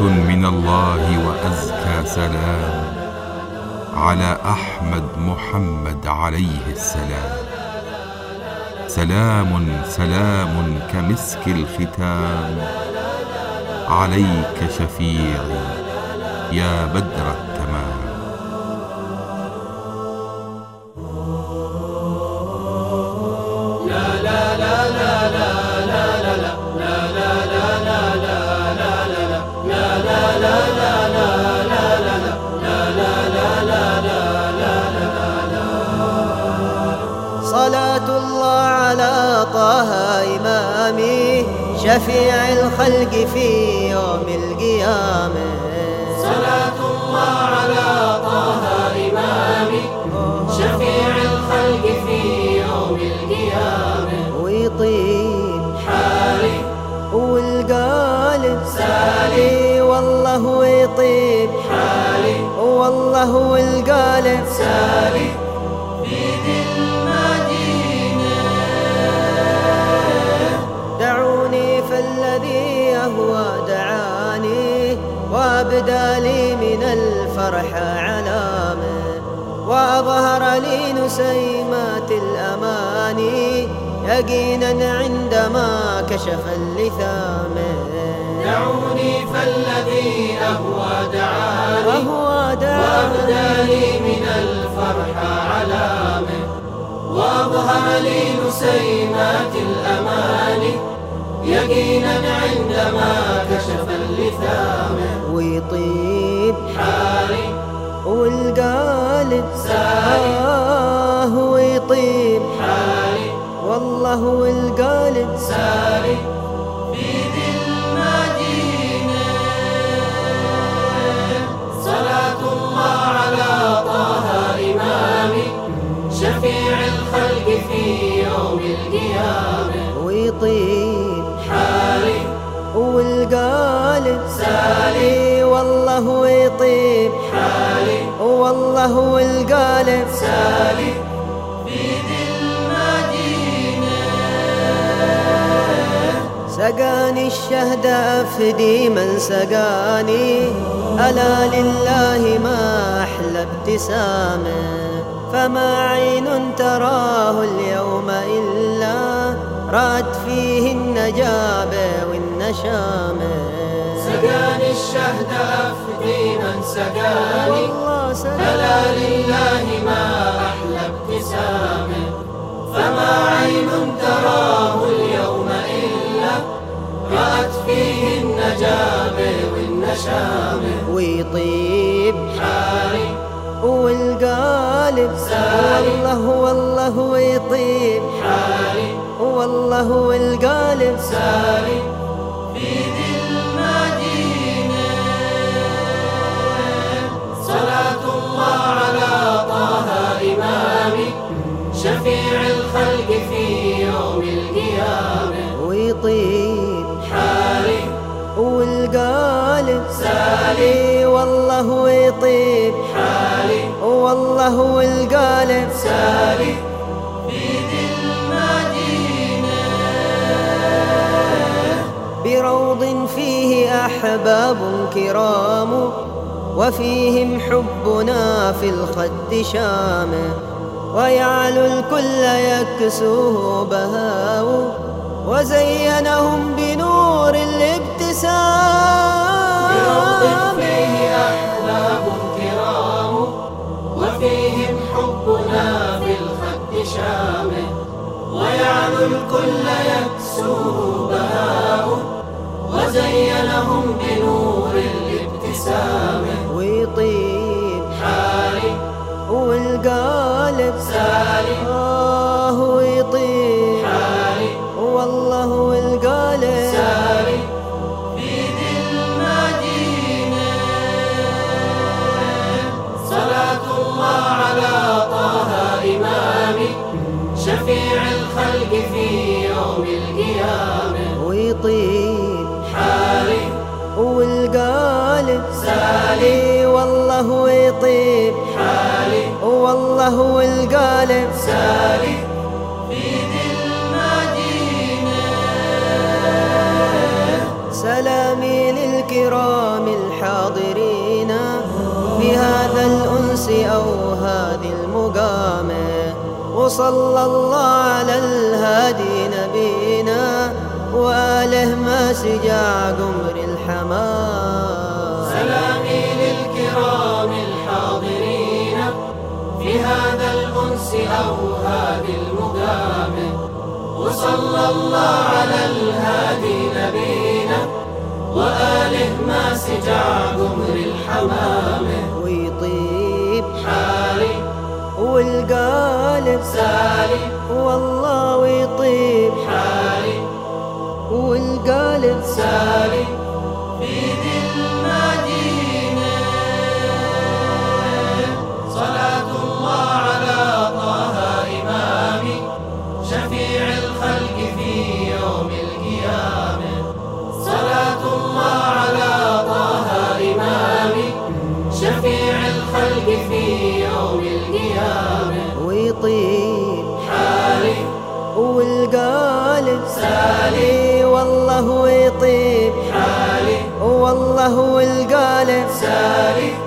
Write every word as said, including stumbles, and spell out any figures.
صلاة من الله وأزكى سلام على أحمد محمد عليه السلام. سلام سلام كمسك الختام عليك شفيعي يا بدر التمام. صلاة الله على طه إمامي شفيع الخلق في يوم القيامة. صلاة الله على طه إمامي شفيع الخلق في يوم القيامة. ويطيب حالي والقالب سالي والله ويطيب حالي والله والقالب سالي في ذي المدينة. دعوني فالذي يهوى دعاني وابدى لي من الفرح علامة وأظهر لي نسيمات الأماني يقينا عندما كشف اللثام. دعوني فالذي أهوى دعاني وهو دعاني وأبدى لي من الفرح علامة وأظهر لي نسيمات الأماني يقينا عندما كشف اللثام. ويطيب حالي والقالب سالي آه ويطيب حالي والله والقالب سالي في ذي المدينة. صلاة الله على طه إمامي شفيع الخلق في يوم القيامة. ويطيب حالي والقالب سالي والله ويطيب حالي والله والقالب سالي في ذي المدينة. سقاني الشهد أفدي من سقاني ألا لله ما أحلى ابتسامه فما عين تراه اليوم إلا رأت فيه النجابة والنشامة. سقاني الشهد أفدي من سقاني والله سقاني ألا لله ما أحلى ابتسامه فما عين تراه اليوم إلا رأت فيه النجابة والنشامة. ويطيب حالي والقالب سالي والله والله ويطيب حالي والله والقالب سالي في ذي المدينة. صلاة الله على طه إمامي شفيع الخلق في يوم القيامة. ويطيب حالي والقالب سالي والله ويطيب حالي والله والقالب سالي في ذي المدينة. بروض فيه أحباب كرام وفيهم حبنا في الخد شامه ويعلو الكل يكسوه بهاء وزينهم بنور الابتسام. بروض فيه أحباب كرام وفيهم حبنا في الخد شامه ويعلو الكل يكسوه بهاء وزينهم بنور الابتسامة. ويطيب حالي والقالب سالي آه ويطيب حالي والله والقالب سالي في ذي المدينة. صلاة الله على طه إمامي شفيع الخلق في يوم القيامة. ويطيب حالي والقالب سالي والله ويطيب حالي والله والقالب سالي في ذي المدينة. سلامي للكرام الأنس أو هذه المقامة، وصلى الله على الهادي نبينا وآله ما سجع قمر الحمام. سلامي للكرام الحاضرين في هذا الأنس أو هذه المقامة، وصلى الله على الهادي نبينا وآله ما سجع قمر الحمامة. ويطيب حالي والقالب سالي، والله ويطيب حالي والقالب سالي في ذي المدينة. صلاة الله على طه إمامي شفيع الخلق في يوم القيامة. صلاة الله على طه إمامي شفيع الخلق في يوم القيامة. ويطيب حالي والقالب سالي، والله ويطيب حالي والله والقالب سالي